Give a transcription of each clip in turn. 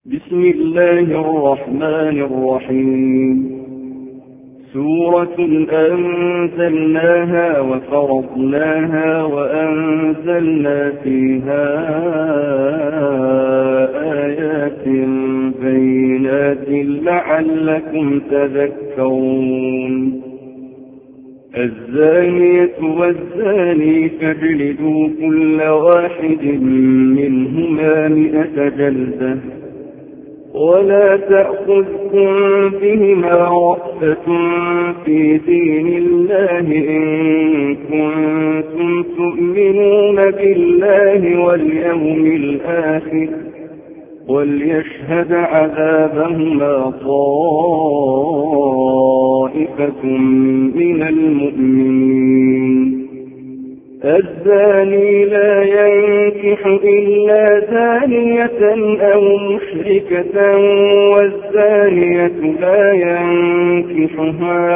بسم الله الرحمن الرحيم. سورة أنزلناها وفرضناها وأنزلنا فيها آيات بينات لعلكم تذكرون. الزانية والزاني فاجلدوا كل واحد منهما 100 جلدة ولا تأخذكم بهما رأفة في دين الله إن كنتم تؤمنون بالله واليوم الآخر وليشهد عذابهما طائفة من المؤمنين. الزاني لا ينكح إلا زانية أو مشركة والزانية لا ينكحها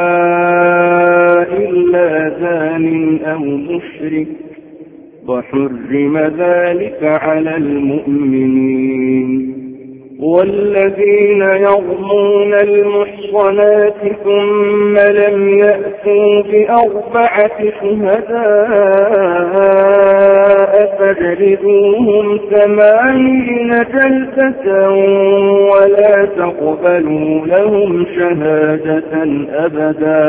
إلا زان أو مشرك وحرم ذلك على المؤمنين. والذين يرمون المحصنات ثم لم يأتوا ب4 شهداء فاجلدوهم 80 جلدة ولا تقبلوا لهم شهادة أبدا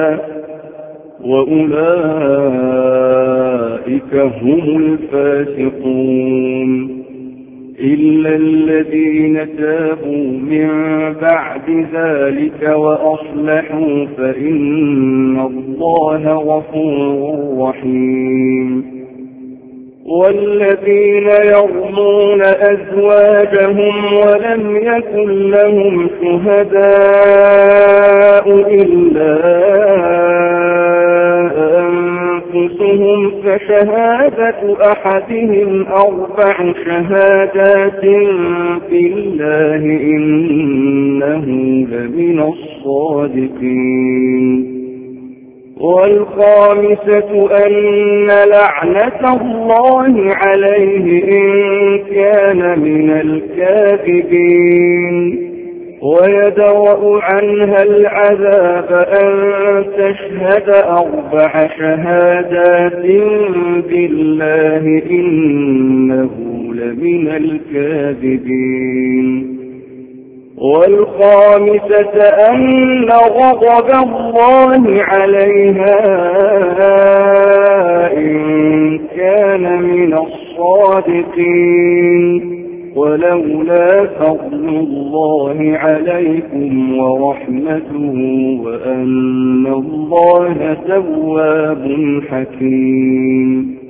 وأولئك هم الفاسقون. إلا الذين تابوا من بعد ذلك وأصلحوا فإن الله غفور رحيم. والذين يرمون أزواجهم ولم يكن لهم شهداء إلا أنفسهم فشهادة أحدهم 4 شهادات بالله إنه لمن الصادقين. والخامسة أن لعنة الله عليه إن كان من الكاذبين ويدرأ عنها العذاب أن تشهد 4 شهادات بالله إنه لمن الكاذبين. والخامسة أن غضب الله عليها إن كان من الصادقين ولولا فضل الله عليكم ورحمته وأن الله تواب حكيم.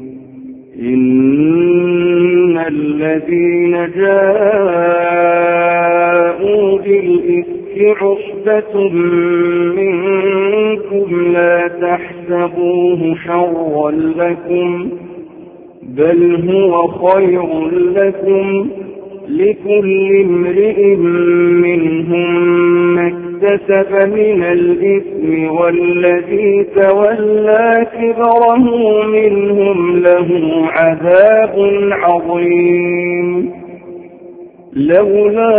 إن الذين جاءوا بالإفك عصبة منكم لا تحسبوه شرا لكم بل هو خير لكم لكل امرئ منهم ما اكتسب من الإثم والذي تولى كبره منهم له عذاب عظيم. لولا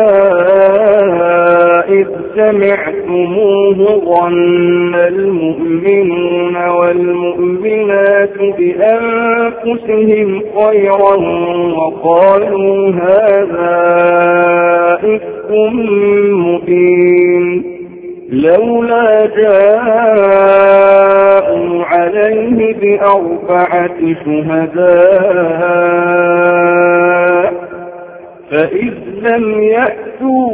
إذ سمعتموه ظن المؤمنون والمؤمنات بأنفسهم خيرا وقالوا هذا إفك مبين. لولا جاءوا عليه ب4 شهداء فإذ لم يأتوا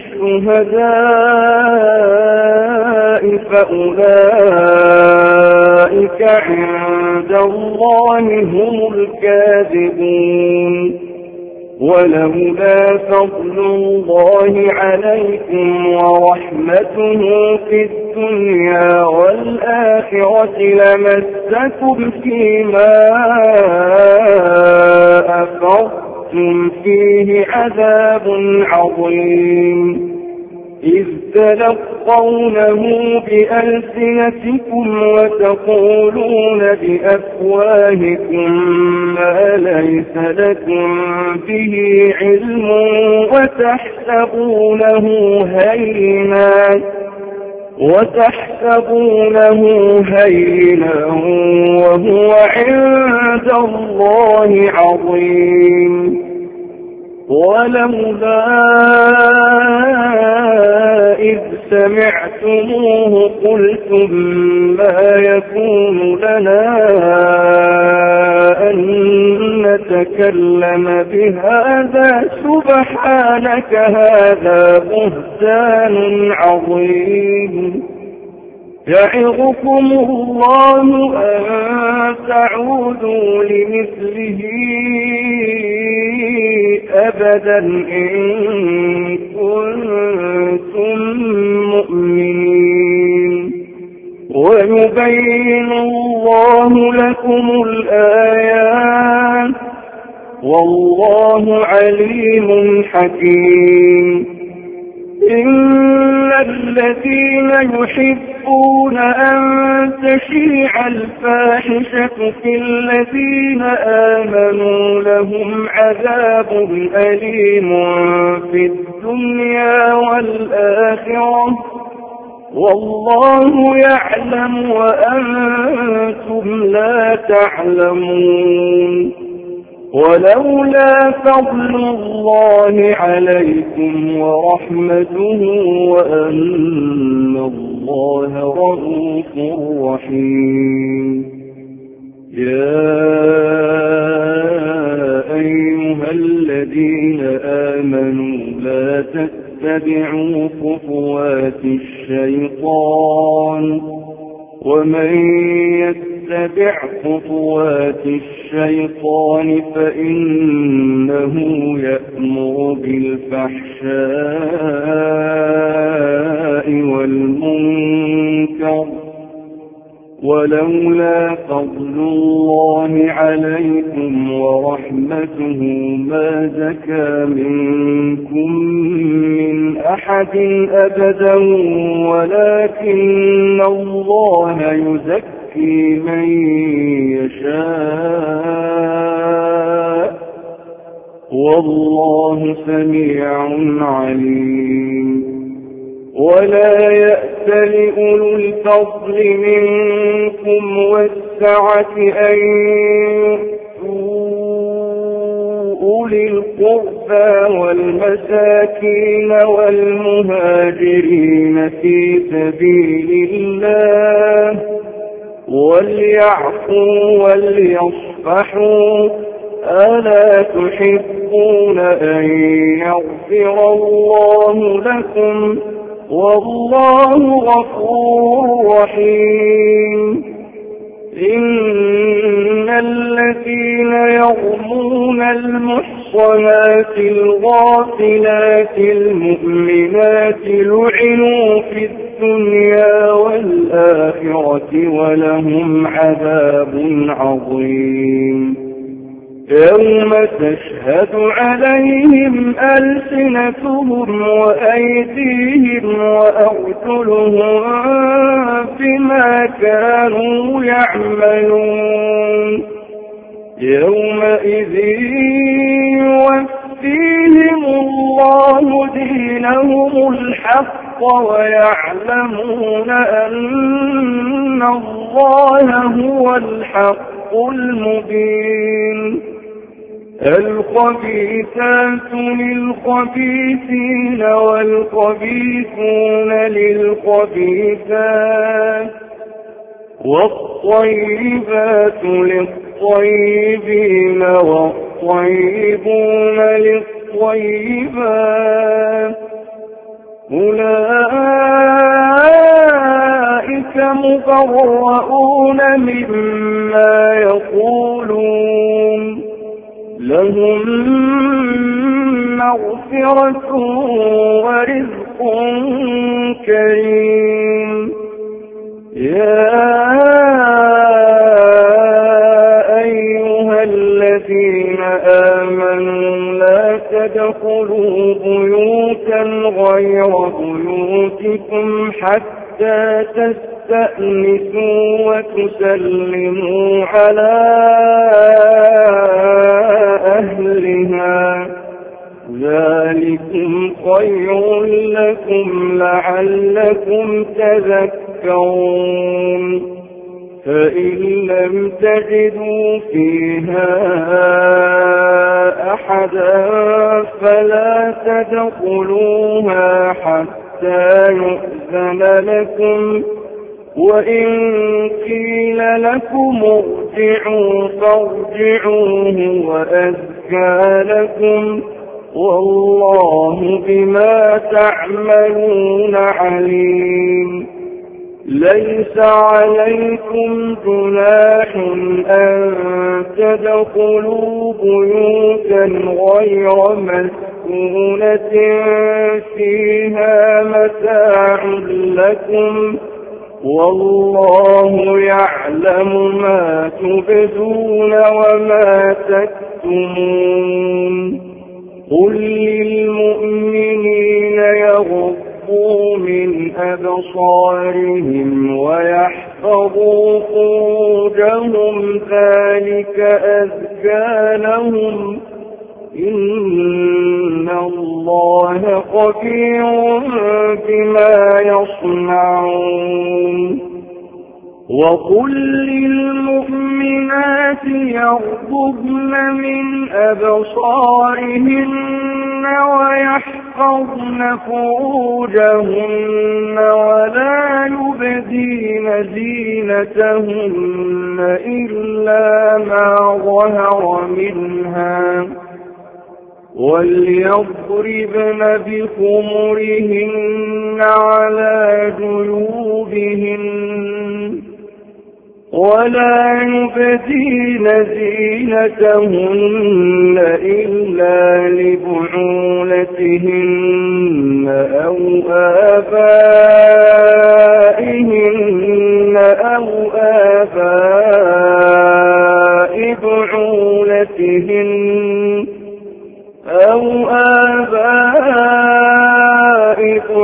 بالشهداء فأولئك عند الله هم الكاذبون. ولولا فضل الله عليكم ورحمته في الدنيا والآخرة لمسكم فيما أفضتم فيه عذاب عظيم. إذ تلقونه بألسنتكم وتقولون بأفواهكم ما ليس لكم به علم وتحسبونه هينا وهو عند الله عظيم ولولا إذ سمعتموه قلتم ما يكون لنا أن نتكلم بهذا سبحانك هذا بهتان عظيم يعظكم الله أن تعودوا لمثله أبدا إن كنتم مؤمنين ويبين الله لكم الآيات والله عليم حكيم إن الذين يحبون أن تشيع الفاحشة في الذين آمنوا لهم عذاب أليم في الدنيا والآخرة والله يعلم وأنتم لا تعلمون ولولا فضل الله عليكم ورحمته وأن الله رؤوف رحيم يا أيها الذين آمنوا لا تتبعوا خطوات الشيطان ومن يتبع خطوات الشيطان فإنه يأمر بالفحشاء والمنكر ولولا فضل الله عليكم ورحمته ما زكى منكم من أحد أبدا ولكن الله يزكي من يشاء والله سميع عليم ولا يأتل أولو الفضل منكم والسعة أن يؤتوا أولي القربى والمساكين والمهاجرين في سبيل الله وليعفوا وليصفحوا ألا تحبون أن يغفر الله لكم والله غفور رحيم إن الذين يرمون المحصنات الغافلات المؤمنات لعنوا في الدنيا والآخرة ولهم عذاب عظيم يوم تشهد عليهم ألسنتهم وأيديهم وأرجلهم بما كانوا يعملون يومئذ يوفيهم الله دينهم الحق ويعلمون أن الله هو الحق المبين الخبيثات للخبيثين والخبيثون للخبيثات والطيبات للطيبين والطيبون للطيبات أولئك مبرؤون مما يقولون لهم مغفرة ورزق كريم يا أيها الذين آمنوا لا تدخلوا بيوتا غير بيوتكم حتى تستأنسوا وتسلموا على أهلها ذلكم خير لكم لعلكم تذكرون فإن لم تجدوا فيها أحدا فلا تدخلوها حتى يؤذن لكم وإن قيل لكم ارجعوا فارجعوه وأزكى لكم والله بما تعملون عليم ليس عليكم جناح أن تدخلوا بيوتا غير مسكونة فيها متاع لكم والله يعلم ما تبدون وما تكتمون قل للمؤمنين يغضوا من أبصارهم ويحفظوا فروجهم ذلك أزكى لهم إن الله خبير بما يصنعون وقل للمؤمنات يغضضن من أبصارهن ويحفظن فروجهن ولا يبدين زينتهن إلا ما ظهر منها وليضربن بخمرهن على جيوبهن ولا يبدين زينتهن إلا لبعولتهن أو آبائهن أو آباء بعولتهن أو آباء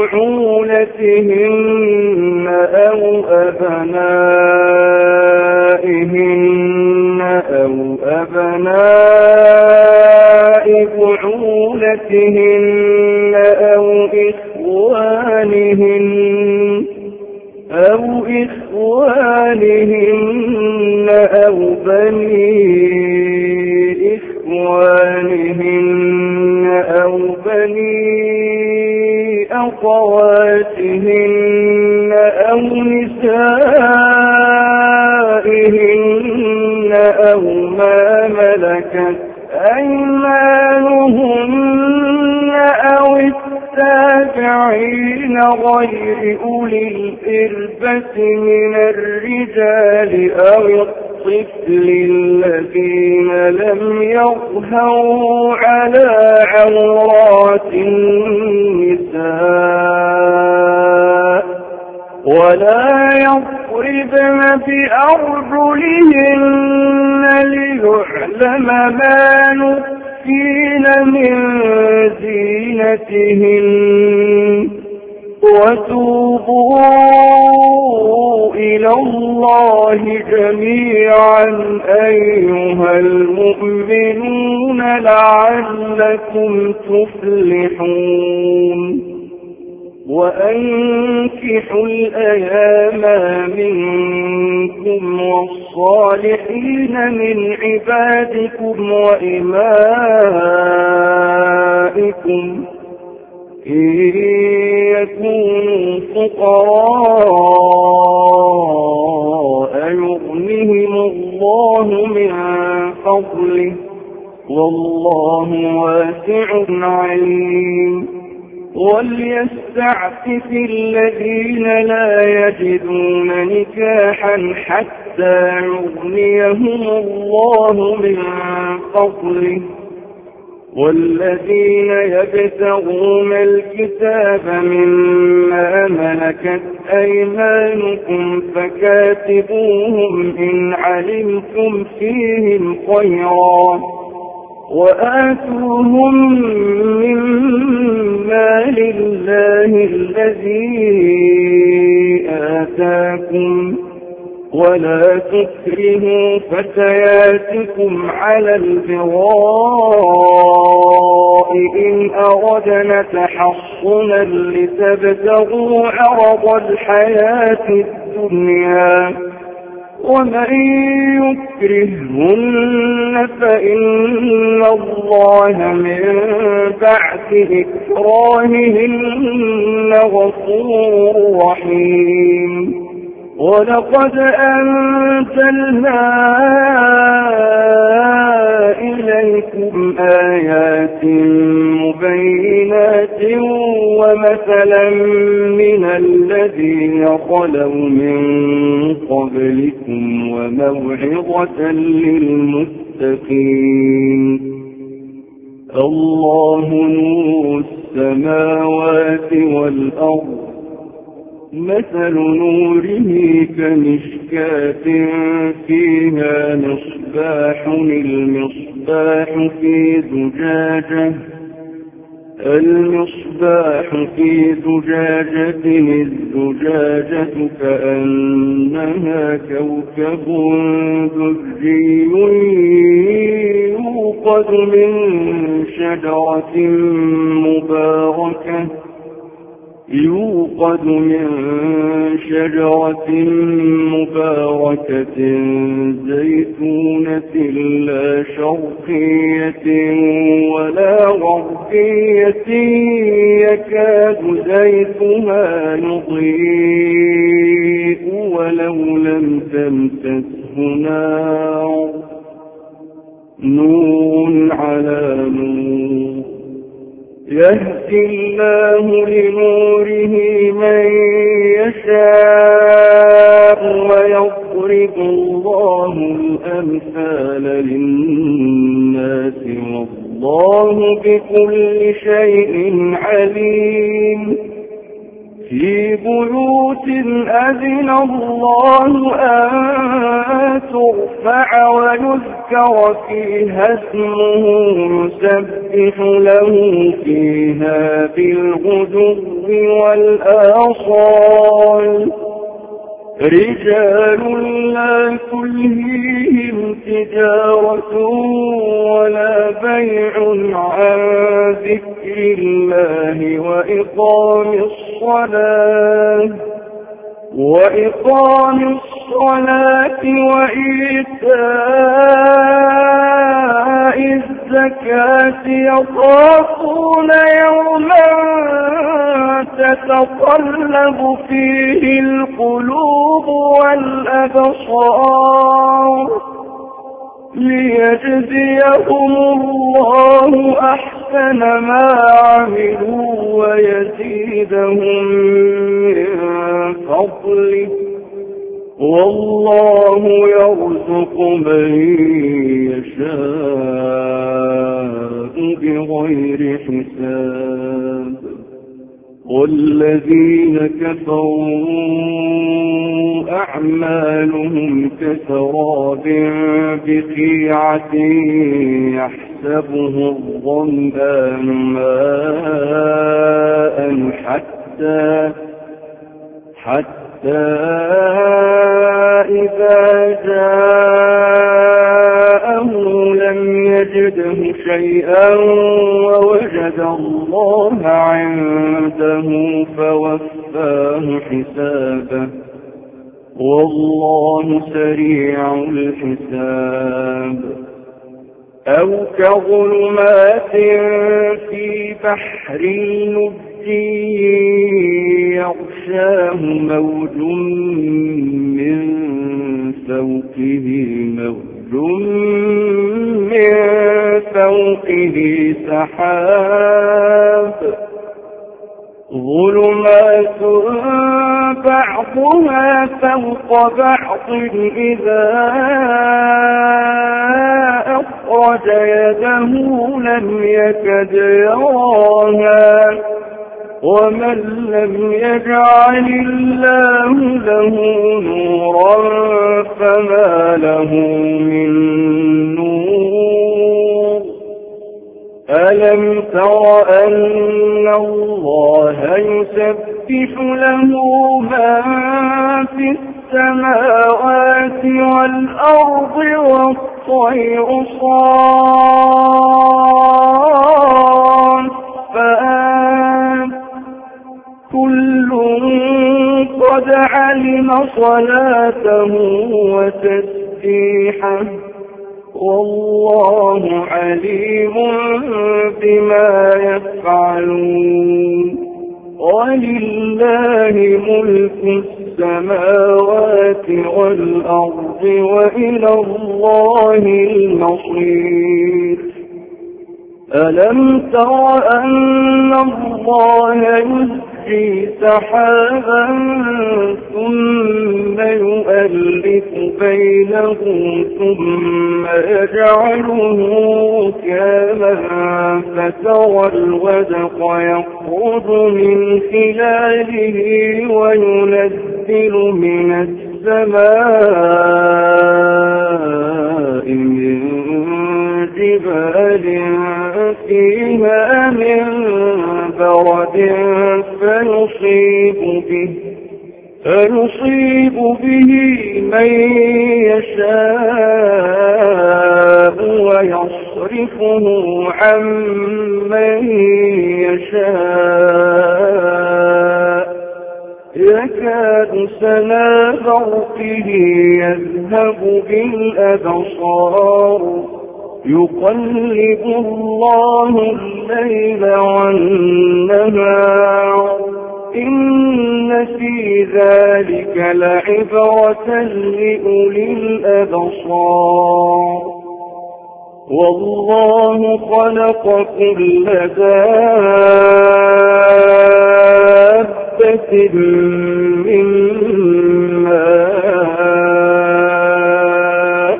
بعولتهن أو أبنائهن أو أبناء بعولتهن أو إخوانهن أو بني إخوانهن أو بني أخواتهن أو نسائهن أو ما ملكت أيمانهن أو التابعين غير أولي الإربة من الرجال أو الطفل الذين لم يظهروا على عورات النساء ولا يضربن بأرجلهن ليعلم ما يخفين من زينتهن وتوبوا إلى الله جميعا أيها المؤمنون لعلكم تفلحون وأنكحوا الأيام منكم والصالحين من عبادكم وإمائكم إن يكونوا فقراء يغنهم الله من فضله والله واسع عليم وليستعفف الذين لا يجدون نكاحا حتى يغنيهم الله من فضله والذين يبتغون الكتاب مما ملكت أيمانكم فكاتبوهم إن علمتم فيهم خيرا وآتوهم من مال الله الذي آتاكم ولا تكرهوا فتياتكم على البغاء إن أردنا تحصنا لتبتغوا عرض الحياة الدنيا ومن يكرهن فإن الله من بعد إكراههن غفور رحيم ولقد أنزلنا إليكم آيات مبينات ومثلا من الذين خلوا من قبلكم وموعظة للمتقين الله نور السماوات والأرض مثل نوره كمشكاة فيها مصباح المصباح في زجاجة الزجاجة كأنها كوكب دري يوقد من شجرة مباركة زيتونة لا شرقية ولا غربية يكاد زيتها يضيء ولو لم تمسسه نور على نور يهدي الله لنوره من يشاء ويضرب الله الأمثال للناس والله بكل شيء عليم في بيوت أذن الله أن ترفع ويذكر فيها اسمه يسبح له فيها بالغدو والآصال رجال لا تلهيهم تجارة ولا بيع عن ذكر الله وإقام الصلاة وإيتاء الزكاة يخافون يوما تتقلب فيه القلوب والأبصار ليجزيهم الله أحسن ما عملوا ويزيدهم من فضله والله يرزق من يشاء بغير حساب والذين كفروا أعمالهم كسراب بقيعة يحسبه الظمآن ماء حتى إذا جاءه لم يجده شيئا ووجد الله عنده فوفاه حسابه والله سريع الحساب أو كظلمات في بحر لجي يغشاه موج من فوقه سحاب ظلمات بعضها فوق بعض إذا أخرج يده لم يكد يراها ومن لم يجعل الله له نورا فما له من نور ألم تر أن الله يسبح له ما في السماوات والأرض والطير صافات كل قد علم صلاته وتسبيحه والله عليم بما يفعلون ولله ملك السماوات والأرض وإلى الله المصير ألم تر أن الله يزجي سحابا ثم يؤلف بينه ثم يجعله كاما فترى الودق يخرج من خلاله وينزل من السماء من جبال فيها من برد فيصيب به من يشاء ويصرفه عن من يشاء يكاد سنا برقه يذهب بالأبصار يقلب الله الليل والنهار إن في ذلك لعبرة لأولي الأبصار والله خلق كل دابة من ماء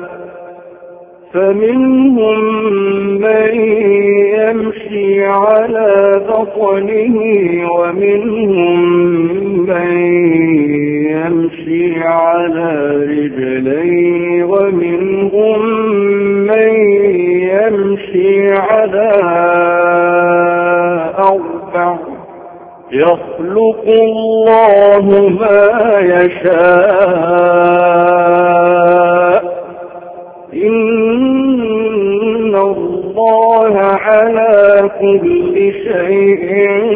فمنهم من يمشي على بطنه ومنهم من يمشي على رجلين ومنهم من يمشي على أربع يخلق الله ما يشاء إن الله على كل شيء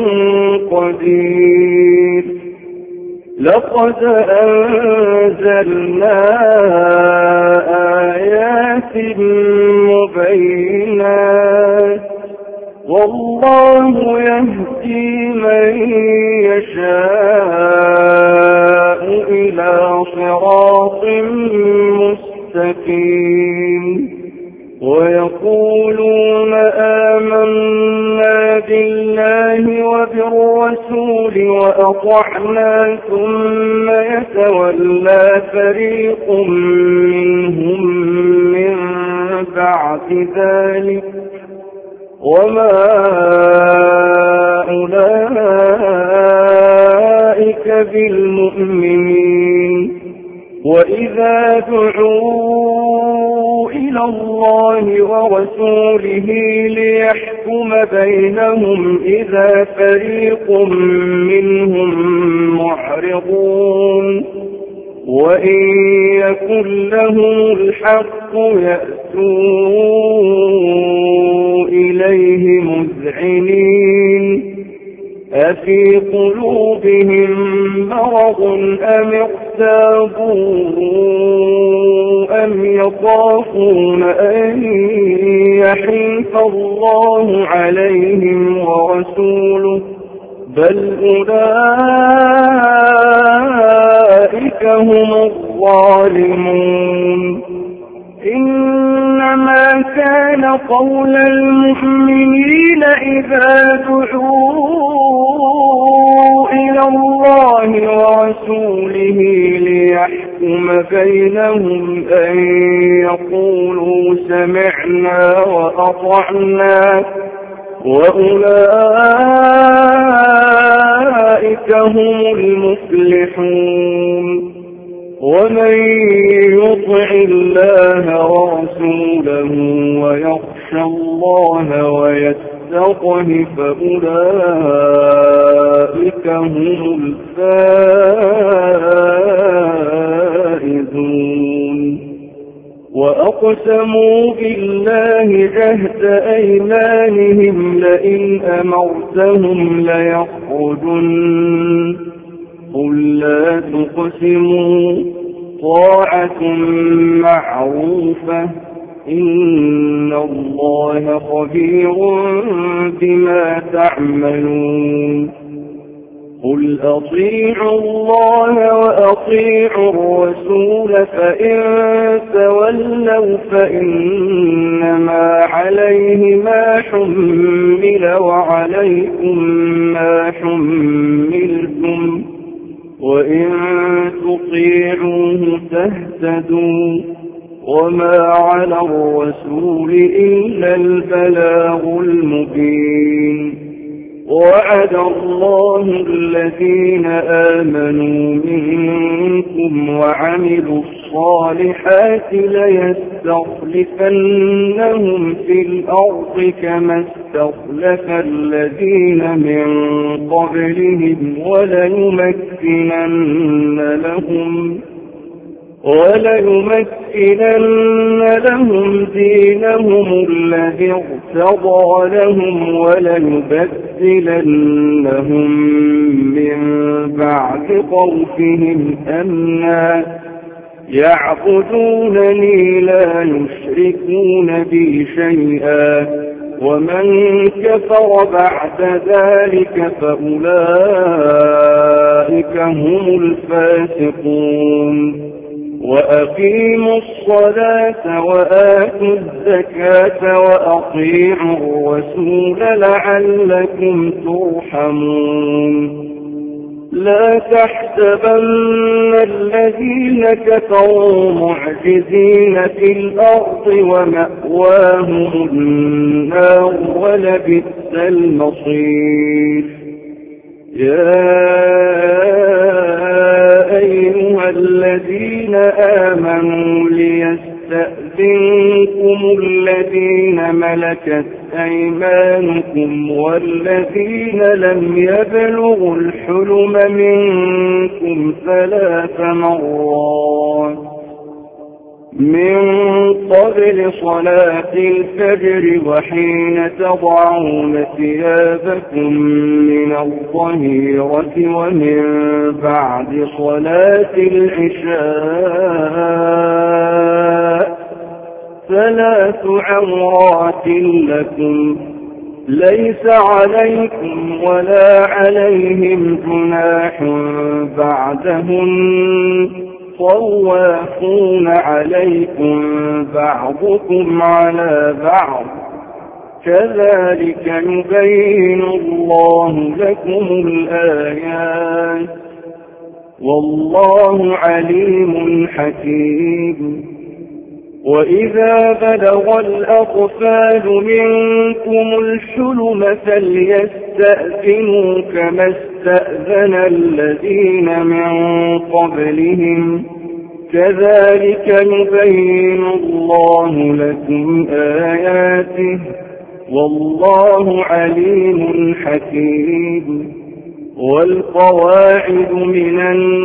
قدير لقد أنزلنا آيات مبينات والله يهدي من يشاء إلى صراط مستقيم ويقولون آمنا بالله وبالرسول وأطعنا ثم يتولى فريق منهم من بعد ذلك وما أولئك بالمؤمنين وإذا دعوا إلى الله ورسوله ليحكم بينهم إذا فريق منهم معرضون وإن يكن لهم الحق يأتوا إليه مذعنين أفي قلوبهم مرض أم ارتابوا أم يخافون أن يحيف الله عليهم ورسوله بل أولئك هم الظالمون إنما كان قول المؤمنين إذا دعوا إلى الله ورسوله ليحكم بينهم أن يقولوا سمعنا وأطعنا وأولئك هم المفلحون ومن يطع الله ورسوله ويخشى يخشى الله ويتقه فأولئك هم الفائزون. وأقسموا بالله جهد أيمانهم لئن أمرتهم ليخرجن قل لا تقسموا طاعة معروفة إن الله خبير بما تعملون. قل أطيعوا الله وأطيعوا الرسول فإن تولوا فإنما عليه ما حمل وعليكم ما حملتم وإن تطيعوه تهتدوا وما على الرسول إلا البلاغ المبين. وعد الله الذين آمنوا منكم وعملوا الصالحات ليستخلفنهم في الأرض كما استخلف الذين من قبلهم وليمكنن لهم دينهم الذي ارتضى لهم وليبدلنهم من بعد خوفهم أمنا يعبدونني لا يشركون بي شيئا ومن كفر بعد ذلك فأولئك هم الفاسقون. وأقيموا الصلاة وآتوا الزكاة وأطيعوا الرسول لعلكم ترحمون. لا تحسبن الذين كفروا معجزين في الأرض ومأواهم النار ولبئس المصير. يا أيها الذين آمنوا ليستأذنكم الذين ملكت أيمانكم والذين لم يبلغوا الحلم منكم 3 مرات من قبل صلاة الفجر وحين تضعون ثيابكم من الظهيرة ومن بعد صلاة العشاء 3 عورات لكم ليس عليكم ولا عليهم جناح بعدهن طوافون عليكم بعضكم على بعض كذلك يبين الله لكم الآيات والله عليم حكيم. وإذا بلغ الأطفال منكم الحلم فليستأذنوا كما استأذن الذين من قبلهم كذلك يبين الله لكم آياته والله عليم حكيم. والقواعد من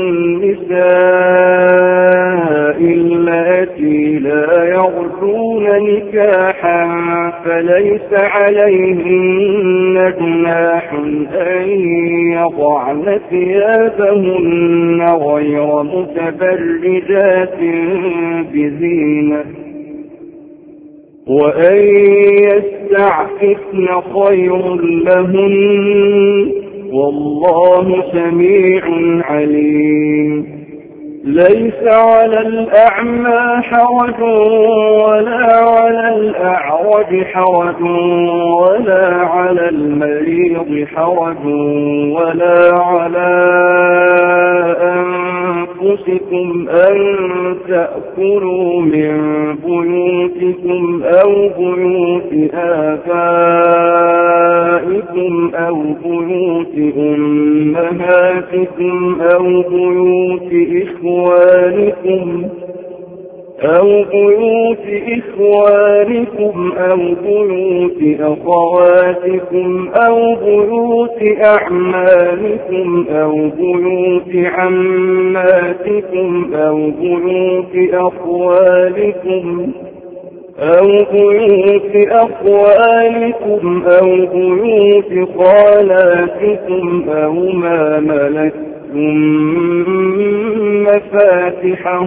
النساء اللاتي لا يرجون نكاحا فليس عليهن جناح أن يضعن ثيابهن غير متبرجات بزينة وأن يستعففن خير لهن والله سميع عليم. ليس على الأعمى حرج ولا على الأعرج حرج ولا على المريض حرج ولا على أنفسكم أن تأكلوا من بيوتكم أو بيوت آبائكم أو بيوت أمهاتكم أو بيوت إخوانكم أو بيوت إخوانكم أو بيوت أخواتكم أو بيوت أعمامكم أو بيوت عماتكم أو بيوت أخوالكم أو بيوت خالاتكم أو ما ملكتم مفاتحه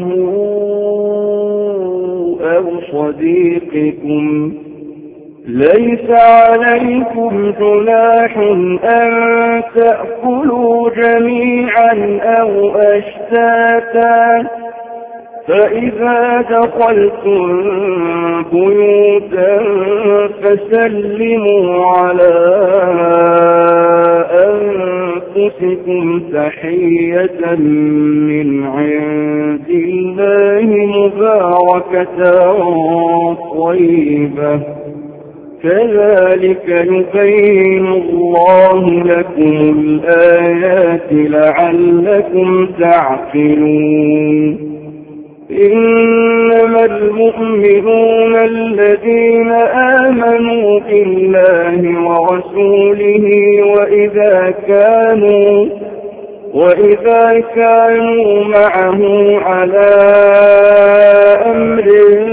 أو صديقكم. ليس عليكم جناح أن تأكلوا جميعا أو أشتاتا، فإذا دخلتم بيوتا فسلموا على أنفسكم تحية من عند الله مباركة طيبة، كذلك يبين الله لكم الآيات لعلكم تعقلون. إنما المؤمنون الذين آمنوا بالله ورسوله وإذا كانوا معه على أمر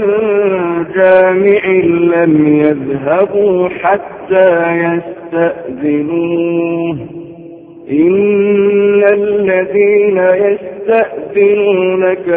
جامع لم يذهبوا حتى يستأذنوه. إن الذين يستأذنونك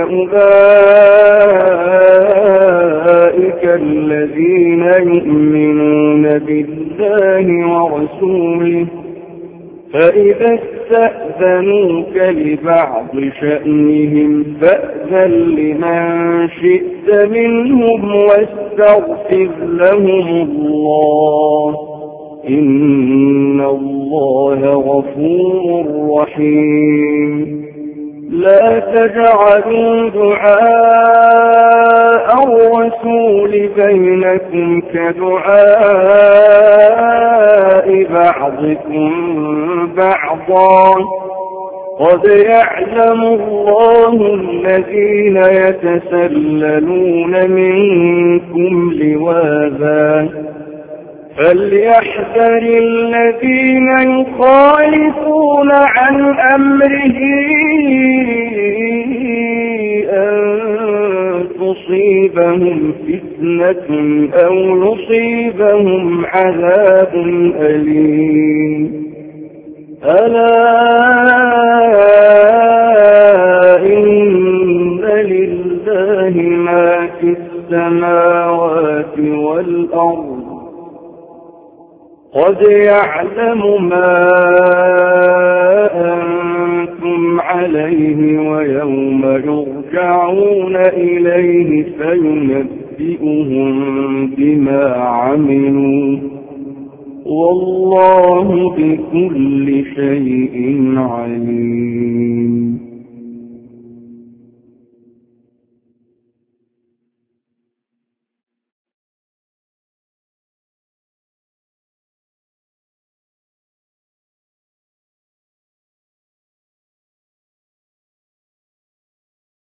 أولئك الذين يؤمنون بالله ورسوله، فإذا استأذنوك لبعض شأنهم فأذن لمن شئت منهم واستغفر لهم الله، إن الله غفور رحيم. لا تجعلوا دعاء الرسول بينكم كدعاء بعضكم بعضا، قد يعلم الله الذين يتسللون منكم لواذا، فليحذر الذين يخالفون عن أمره أن تصيبهم فتنة أو يصيبهم عذاب أليم. ألا إن لله ما في السماوات والأرض، قد يعلم ما أنتم عليه ويوم يرجعون إليه فينبئهم بما عملوا، والله بكل شيء عليم.